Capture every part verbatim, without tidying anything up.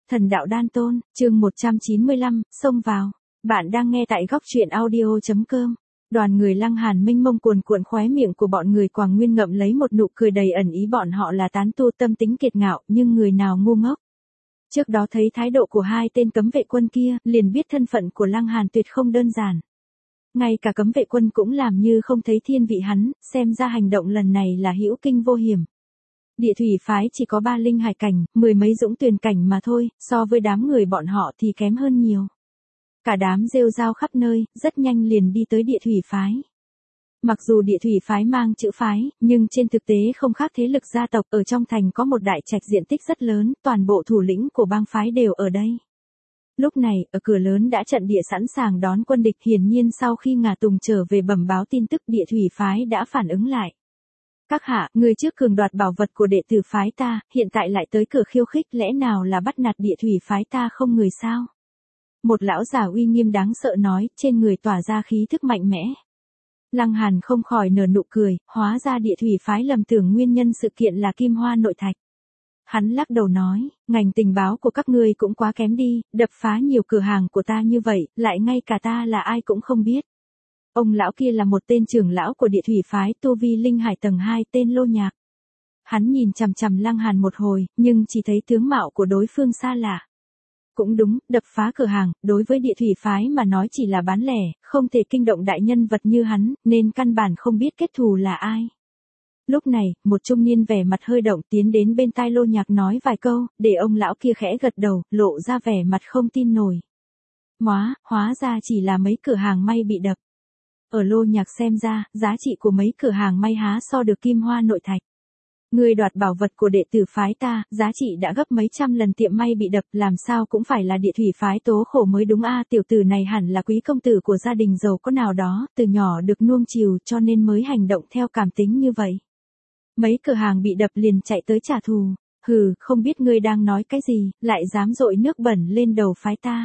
Thần đạo đan tôn, chương một trăm chín mươi lăm, xông vào. Bạn đang nghe tại góc truyện audio chấm com. Đoàn người Lăng Hàn mênh mông cuồn cuộn, khóe miệng của bọn người Quảng Nguyên ngậm lấy một nụ cười đầy ẩn ý, bọn họ là tán tu tâm tính kiệt ngạo, nhưng người nào ngu ngốc. Trước đó thấy thái độ của hai tên cấm vệ quân kia, liền biết thân phận của Lăng Hàn tuyệt không đơn giản. Ngay cả cấm vệ quân cũng làm như không thấy thiên vị hắn, xem ra hành động lần này là hữu kinh vô hiểm. Địa thủy phái chỉ có ba linh hải cảnh, mười mấy dũng tuyền cảnh mà thôi, so với đám người bọn họ thì kém hơn nhiều. Cả đám rêu rao khắp nơi, rất nhanh liền đi tới địa thủy phái. Mặc dù địa thủy phái mang chữ phái, nhưng trên thực tế không khác thế lực gia tộc, ở trong thành có một đại trạch diện tích rất lớn, toàn bộ thủ lĩnh của bang phái đều ở đây. Lúc này, ở cửa lớn đã trận địa sẵn sàng đón quân địch, hiển nhiên sau khi Ngà Tùng trở về bẩm báo tin tức, địa thủy phái đã phản ứng lại. Các hạ, người trước cường đoạt bảo vật của đệ tử phái ta, hiện tại lại tới cửa khiêu khích, lẽ nào là bắt nạt địa thủy phái ta không người sao? Một lão già uy nghiêm đáng sợ nói, trên người tỏa ra khí thức mạnh mẽ. Lăng Hàn không khỏi nở nụ cười, hóa ra địa thủy phái lầm tưởng nguyên nhân sự kiện là Kim Hoa nội thạch. Hắn lắc đầu nói, ngành tình báo của các ngươi cũng quá kém đi, đập phá nhiều cửa hàng của ta như vậy, lại ngay cả ta là ai cũng không biết. Ông lão kia là một tên trưởng lão của địa thủy phái, tu vi linh hải tầng hai, tên Lô Nhạc. Hắn nhìn chằm chằm Lăng Hàn một hồi, nhưng chỉ thấy tướng mạo của đối phương xa lạ. Cũng đúng, đập phá cửa hàng, đối với địa thủy phái mà nói chỉ là bán lẻ, không thể kinh động đại nhân vật như hắn, nên căn bản không biết kết thù là ai. Lúc này, một trung niên vẻ mặt hơi động tiến đến bên tai Lô Nhạc nói vài câu, để ông lão kia khẽ gật đầu, lộ ra vẻ mặt không tin nổi. Hóa, hóa ra chỉ là mấy cửa hàng may bị đập. Ở Lô Nhạc xem ra, giá trị của mấy cửa hàng may há so được Kim Hoa nội thạch. Người đoạt bảo vật của đệ tử phái ta, giá trị đã gấp mấy trăm lần tiệm may bị đập, làm sao cũng phải là địa thủy phái tố khổ mới đúng a. Tiểu tử này hẳn là quý công tử của gia đình giàu có nào đó, từ nhỏ được nuông chiều cho nên mới hành động theo cảm tính như vậy. Mấy cửa hàng bị đập liền chạy tới trả thù, hừ, không biết ngươi đang nói cái gì, lại dám dội nước bẩn lên đầu phái ta.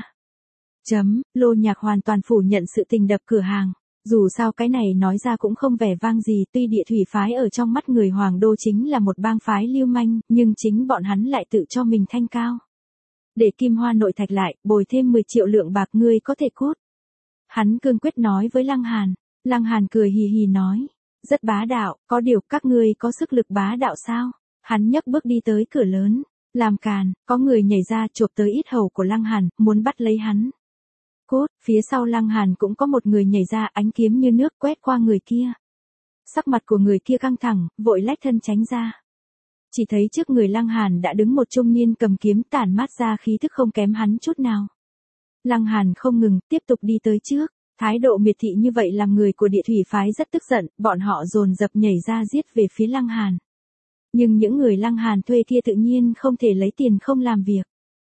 Chấm, Lô Nhạc hoàn toàn phủ nhận sự tình đập cửa hàng. Dù sao cái này nói ra cũng không vẻ vang gì, tuy địa thủy phái ở trong mắt người Hoàng Đô chính là một bang phái lưu manh, nhưng chính bọn hắn lại tự cho mình thanh cao. Để Kim Hoa nội thạch lại, bồi thêm mười triệu lượng bạc ngươi có thể cút. Hắn cương quyết nói với Lăng Hàn. Lăng Hàn cười hì hì nói. Rất bá đạo, có điều các ngươi có sức lực bá đạo sao? Hắn nhấc bước đi tới cửa lớn. Làm càn, có người nhảy ra chộp tới yết hầu của Lăng Hàn, muốn bắt lấy hắn. Cốt, phía sau Lăng Hàn cũng có một người nhảy ra, ánh kiếm như nước quét qua người kia. Sắc mặt của người kia căng thẳng, vội lách thân tránh ra. Chỉ thấy trước người Lăng Hàn đã đứng một trung niên cầm kiếm tản mát ra khí thức không kém hắn chút nào. Lăng Hàn không ngừng, tiếp tục đi tới trước. Thái độ miệt thị như vậy làm người của địa thủy phái rất tức giận, bọn họ dồn dập nhảy ra giết về phía Lăng Hàn. Nhưng những người Lăng Hàn thuê kia tự nhiên không thể lấy tiền không làm việc.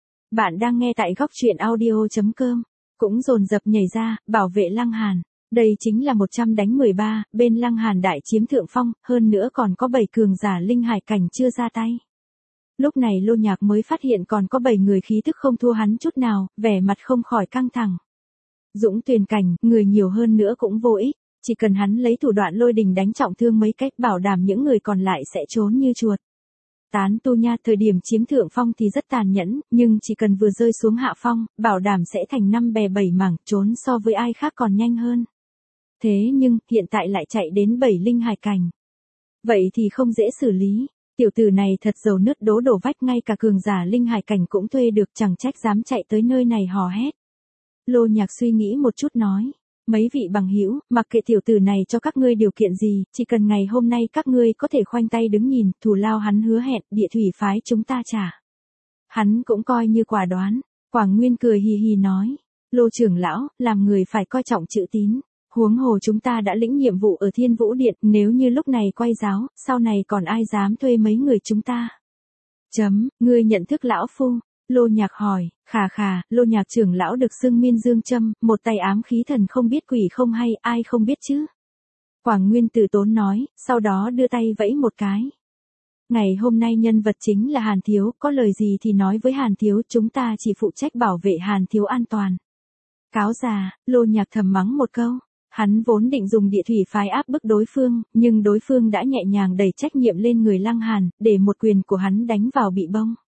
Bạn đang nghe tại góc truyện audio chấm com. Cũng dồn dập nhảy ra, bảo vệ Lăng Hàn. Đây chính là một trăm đánh mười ba, bên Lăng Hàn đại chiếm thượng phong, hơn nữa còn có bảy cường giả linh hải cảnh chưa ra tay. Lúc này Lô Nhạc mới phát hiện còn có bảy người khí thức không thua hắn chút nào, vẻ mặt không khỏi căng thẳng. Dũng tuyền cảnh, người nhiều hơn nữa cũng vô ích, chỉ cần hắn lấy thủ đoạn lôi đình đánh trọng thương mấy cách, bảo đảm những người còn lại sẽ trốn như chuột. Tán tu nha, thời điểm chiếm thượng phong thì rất tàn nhẫn, nhưng chỉ cần vừa rơi xuống hạ phong, bảo đảm sẽ thành năm bè bảy mảng, trốn so với ai khác còn nhanh hơn. Thế nhưng, hiện tại lại chạy đến bảy linh hải cảnh. Vậy thì không dễ xử lý, tiểu tử này thật dầu nứt đố đổ vách, ngay cả cường giả linh hải cảnh cũng thuê được, chẳng trách dám chạy tới nơi này hò hét. Lô Nhạc suy nghĩ một chút nói. Mấy vị bằng hữu, mặc kệ tiểu tử này cho các ngươi điều kiện gì, chỉ cần ngày hôm nay các ngươi có thể khoanh tay đứng nhìn, thù lao hắn hứa hẹn, địa thủy phái chúng ta trả. Hắn cũng coi như quả đoán. Quảng Nguyên cười hì hì nói. Lô trưởng lão, làm người phải coi trọng chữ tín. Huống hồ chúng ta đã lĩnh nhiệm vụ ở Thiên Vũ Điện, nếu như lúc này quay giáo, sau này còn ai dám thuê mấy người chúng ta. Chấm, ngươi nhận thức lão phu. Lô Nhạc hỏi, khà khà, Lô Nhạc trưởng lão được xưng miên dương châm, một tay ám khí thần không biết quỷ không hay, ai không biết chứ. Quảng Nguyên từ tốn nói, sau đó đưa tay vẫy một cái. Ngày hôm nay nhân vật chính là Hàn Thiếu, có lời gì thì nói với Hàn Thiếu, chúng ta chỉ phụ trách bảo vệ Hàn Thiếu an toàn. Cáo già, Lô Nhạc thầm mắng một câu. Hắn vốn định dùng địa thủy phái áp bức đối phương, nhưng đối phương đã nhẹ nhàng đẩy trách nhiệm lên người Lăng Hàn, để một quyền của hắn đánh vào bị bông.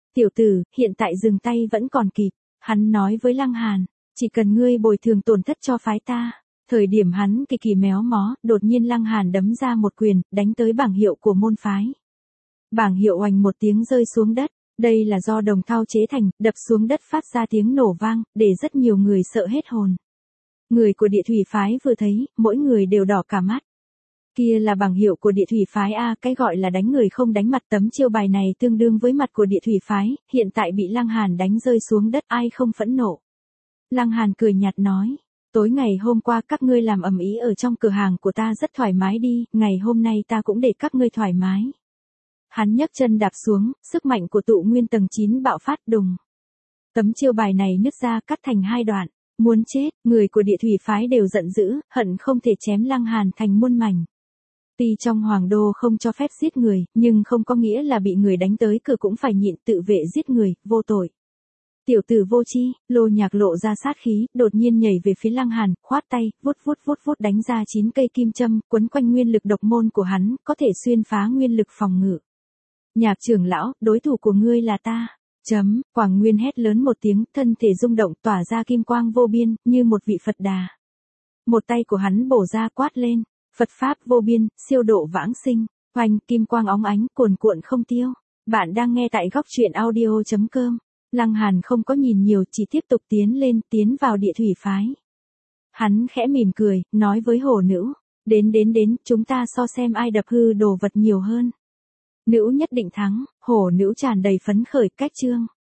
Tiểu tử, hiện tại dừng tay vẫn còn kịp. Hắn nói với Lăng Hàn, chỉ cần ngươi bồi thường tổn thất cho phái ta. Thời điểm hắn kỳ kỳ méo mó, đột nhiên Lăng Hàn đấm ra một quyền, đánh tới bảng hiệu của môn phái. Bảng hiệu oành một tiếng rơi xuống đất. Đây là do đồng thau chế thành, đập xuống đất phát ra tiếng nổ vang, để rất nhiều người sợ hết hồn. Người của địa thủy phái vừa thấy, mỗi người đều đỏ cả mắt. Kia là bảng hiệu của địa thủy phái A, cái gọi là đánh người không đánh mặt, tấm chiêu bài này tương đương với mặt của địa thủy phái, hiện tại bị Lăng Hàn đánh rơi xuống đất, ai không phẫn nộ. Lăng Hàn cười nhạt nói, tối ngày hôm qua các ngươi làm ầm ĩ ở trong cửa hàng của ta rất thoải mái đi, ngày hôm nay ta cũng để các ngươi thoải mái. Hắn nhấc chân đạp xuống, sức mạnh của tụ nguyên tầng chín bạo phát đùng. Tấm chiêu bài này nứt ra cắt thành hai đoạn, muốn chết, người của địa thủy phái đều giận dữ, hận không thể chém Lăng Hàn thành muôn mảnh. Tuy trong hoàng đô không cho phép giết người, nhưng không có nghĩa là bị người đánh tới cửa cũng phải nhịn, tự vệ giết người, vô tội. Tiểu tử vô chi, Lô Nhạc lộ ra sát khí, đột nhiên nhảy về phía Lăng Hàn, khoát tay, vút vút vút vút đánh ra chín cây kim châm, quấn quanh nguyên lực độc môn của hắn, có thể xuyên phá nguyên lực phòng ngự. Nhạc trưởng lão, đối thủ của ngươi là ta. Chấm, Quảng Nguyên hét lớn một tiếng, thân thể rung động tỏa ra kim quang vô biên, như một vị Phật Đà. Một tay của hắn bổ ra quát lên, Phật Pháp vô biên, siêu độ vãng sinh, oanh, kim quang óng ánh, cuồn cuộn không tiêu. Bạn đang nghe tại góc truyện audio chấm com. Lăng Hàn không có nhìn nhiều, chỉ tiếp tục tiến lên, tiến vào địa thủy phái. Hắn khẽ mỉm cười, nói với hổ nữ, đến đến đến, chúng ta so xem ai đập hư đồ vật nhiều hơn. Nữ nhất định thắng, hổ nữ tràn đầy phấn khởi, cách chương.